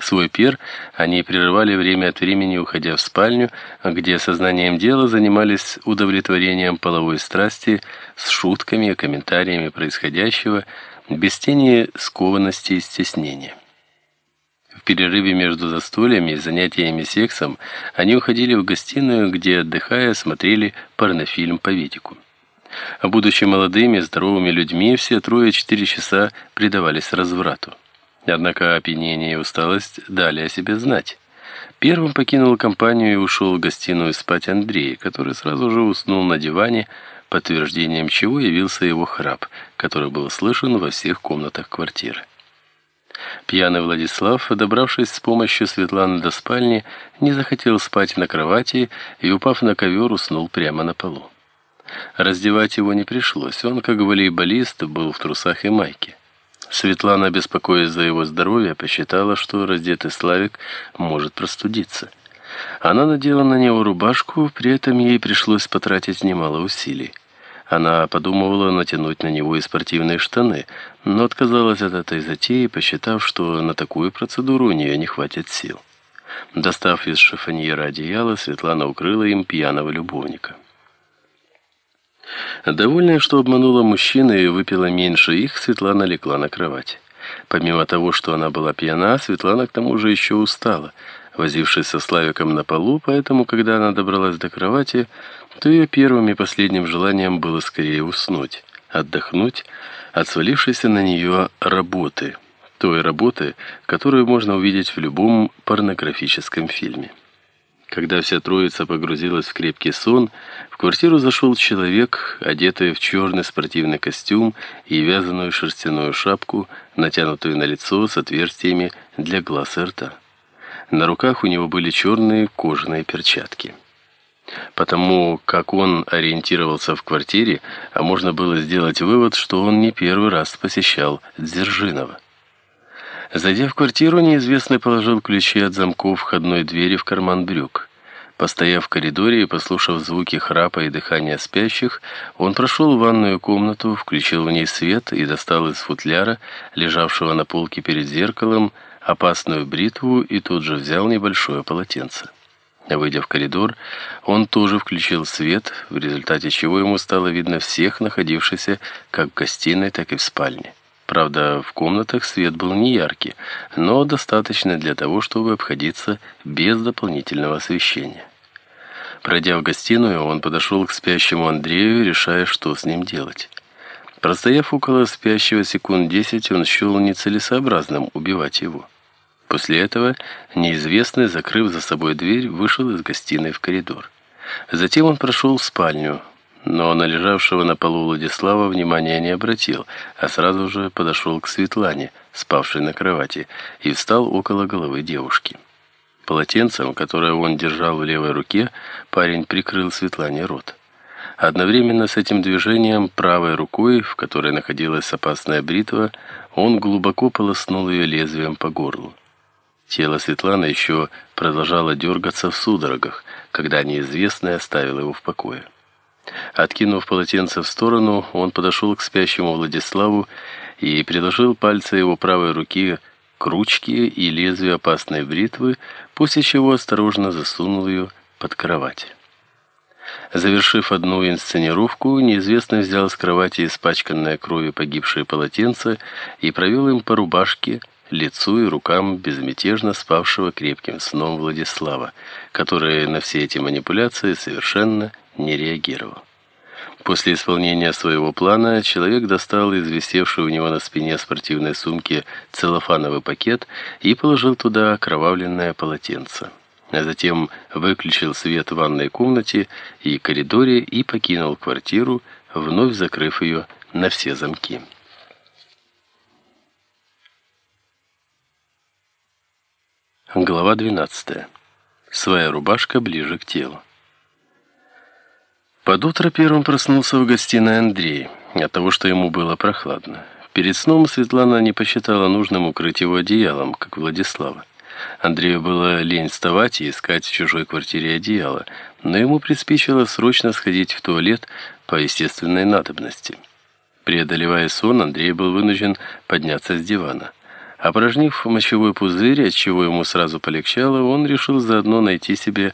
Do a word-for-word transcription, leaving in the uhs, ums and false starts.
свой пир, они прерывали время от времени, уходя в спальню, где сознанием дела занимались удовлетворением половой страсти с шутками и комментариями происходящего, без тени скованности и стеснения. В перерыве между застольями и занятиями сексом они уходили в гостиную, где, отдыхая, смотрели порнофильм по видику. А будучи молодыми, здоровыми людьми, все трое четыре часа предавались разврату. Однако опьянение и усталость дали о себе знать. Первым покинул компанию и ушел в гостиную спать Андрей, который сразу же уснул на диване, подтверждением чего явился его храп, который был слышен во всех комнатах квартиры. Пьяный Владислав, добравшись с помощью Светланы до спальни, не захотел спать на кровати и, упав на ковер, уснул прямо на полу. Раздевать его не пришлось, он, как волейболист, был в трусах и майке. Светлана, беспокоясь за его здоровье, посчитала, что раздетый Славик может простудиться. Она надела на него рубашку, при этом ей пришлось потратить немало усилий. Она подумывала натянуть на него и спортивные штаны, но отказалась от этой затеи, посчитав, что на такую процедуру у нее не хватит сил. Достав из шифоньера одеяло, Светлана укрыла им пьяного любовника. Довольная, что обманула мужчину и выпила меньше их, Светлана легла на кровать. Помимо того, что она была пьяна, Светлана к тому же еще устала, возившись со Славиком на полу, поэтому, когда она добралась до кровати, то ее первым и последним желанием было скорее уснуть, отдохнуть от свалившейся на нее работы, той работы, которую можно увидеть в любом порнографическом фильме. Когда вся троица погрузилась в крепкий сон, в квартиру зашел человек, одетый в черный спортивный костюм и вязаную шерстяную шапку, натянутую на лицо с отверстиями для глаз и рта. На руках у него были черные кожаные перчатки. Потому как он ориентировался в квартире, а можно было сделать вывод, что он не первый раз посещал Дзержинова. Зайдя в квартиру, неизвестный положил ключи от замков входной двери в карман брюк. Постояв в коридоре и послушав звуки храпа и дыхания спящих, он прошел в ванную комнату, включил в ней свет и достал из футляра, лежавшего на полке перед зеркалом, опасную бритву и тут же взял небольшое полотенце. Выйдя в коридор, он тоже включил свет, в результате чего ему стало видно всех находившихся как в гостиной, так и в спальне. Правда, в комнатах свет был не яркий, но достаточно для того, чтобы обходиться без дополнительного освещения. Пройдя в гостиную, он подошел к спящему Андрею, решая, что с ним делать. Простояв около спящего секунд десять, он счел нецелесообразным убивать его. После этого неизвестный, закрыв за собой дверь, вышел из гостиной в коридор. Затем он прошел в спальню, но на лежавшего на полу Владислава внимания не обратил, а сразу же подошел к Светлане, спавшей на кровати, и встал около головы девушки. Полотенцем, которое он держал в левой руке, парень прикрыл Светлане рот. Одновременно с этим движением правой рукой, в которой находилась опасная бритва, он глубоко полоснул ее лезвием по горлу. Тело Светланы еще продолжало дергаться в судорогах, когда неизвестный оставил его в покое. Откинув полотенце в сторону, он подошел к спящему Владиславу и приложил пальцы его правой руки к ручке и лезвию опасной бритвы, после чего осторожно засунул ее под кровать. Завершив одну инсценировку, неизвестный взял с кровати испачканное кровью погибшее полотенце и провел им по рубашке, лицу и рукам безмятежно спавшего крепким сном Владислава, который на все эти манипуляции совершенно не реагировал. После исполнения своего плана человек достал из висевшей у него на спине спортивной сумки целлофановый пакет и положил туда окровавленное полотенце. А затем выключил свет в ванной комнате и коридоре и покинул квартиру, вновь закрыв ее на все замки. Глава двенадцатая. Своя рубашка ближе к телу. Под утро первым проснулся в гостиной Андрей, от того, что ему было прохладно. Перед сном Светлана не посчитала нужным укрыть его одеялом, как Владислава. Андрею было лень вставать и искать в чужой квартире одеяло, но ему приспичило срочно сходить в туалет по естественной надобности. Преодолевая сон, Андрей был вынужден подняться с дивана. Опорожнив мочевой пузырь, отчего ему сразу полегчало, он решил заодно найти себе